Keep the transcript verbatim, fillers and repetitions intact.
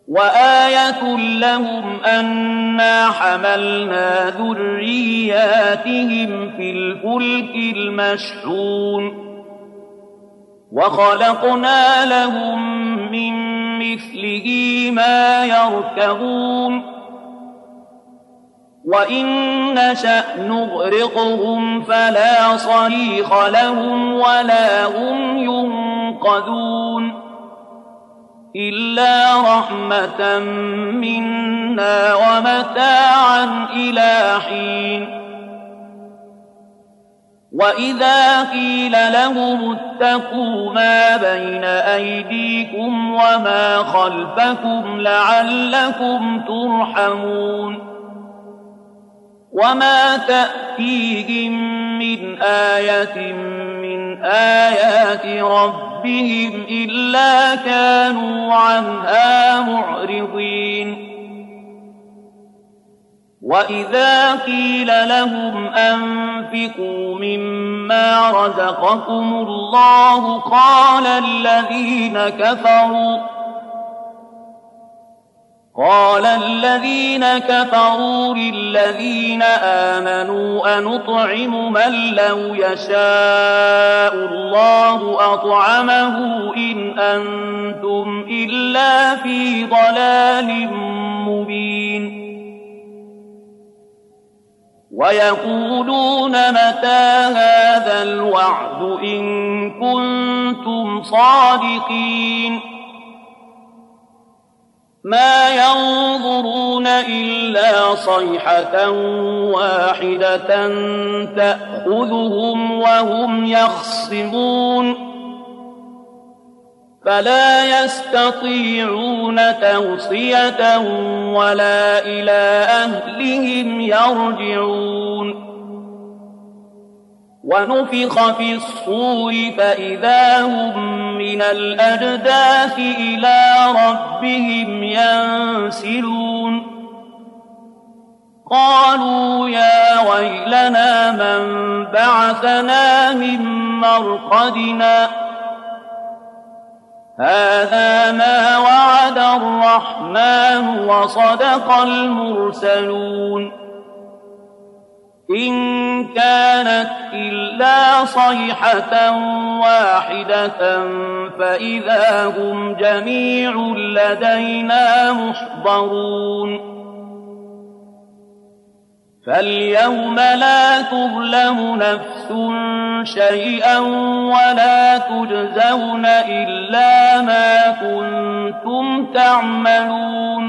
وآية لهم أنا حملنا ذرياتهم في الفلك المشحون وخلقنا لهم من مثله ما يركبون وإن نشأ نغرقهم فلا صريخ لهم ولا هم ينقذون إلا رحمة منا ومتاعا إلى حين وإذا قيل لهم اتقوا ما بين أيديكم وما خلفكم لعلكم ترحمون وما تأتيهم من آية من آيات ربهم إلا كانوا عنها معرضين وإذا قيل لهم أنفقوا مما رزقكم الله قال الذين كفروا قال الذين كفروا للذين آمنوا أنطعم من لو يشاء الله أطعمه إن أنتم إلا في ضلال مبين ويقولون متى هذا الوعد إن كنتم صادقين ما ينظرون إلا صيحة واحدة تأخذهم وهم يخصمون فلا يستطيعون توصية ولا إلى أهلهم يرجعون ونفخ في الصور فإذا هم من الأجداث إلى ربهم ينسلون قالوا يا ويلنا من بعثنا من مرقدنا هذا ما وعد الرحمن وصدق المرسلون إن كانت إلا صيحة واحدة فإذا هم جميع لدينا محضرون فاليوم لا تظلم نفس شيئا ولا تجزون إلا ما كنتم تعملون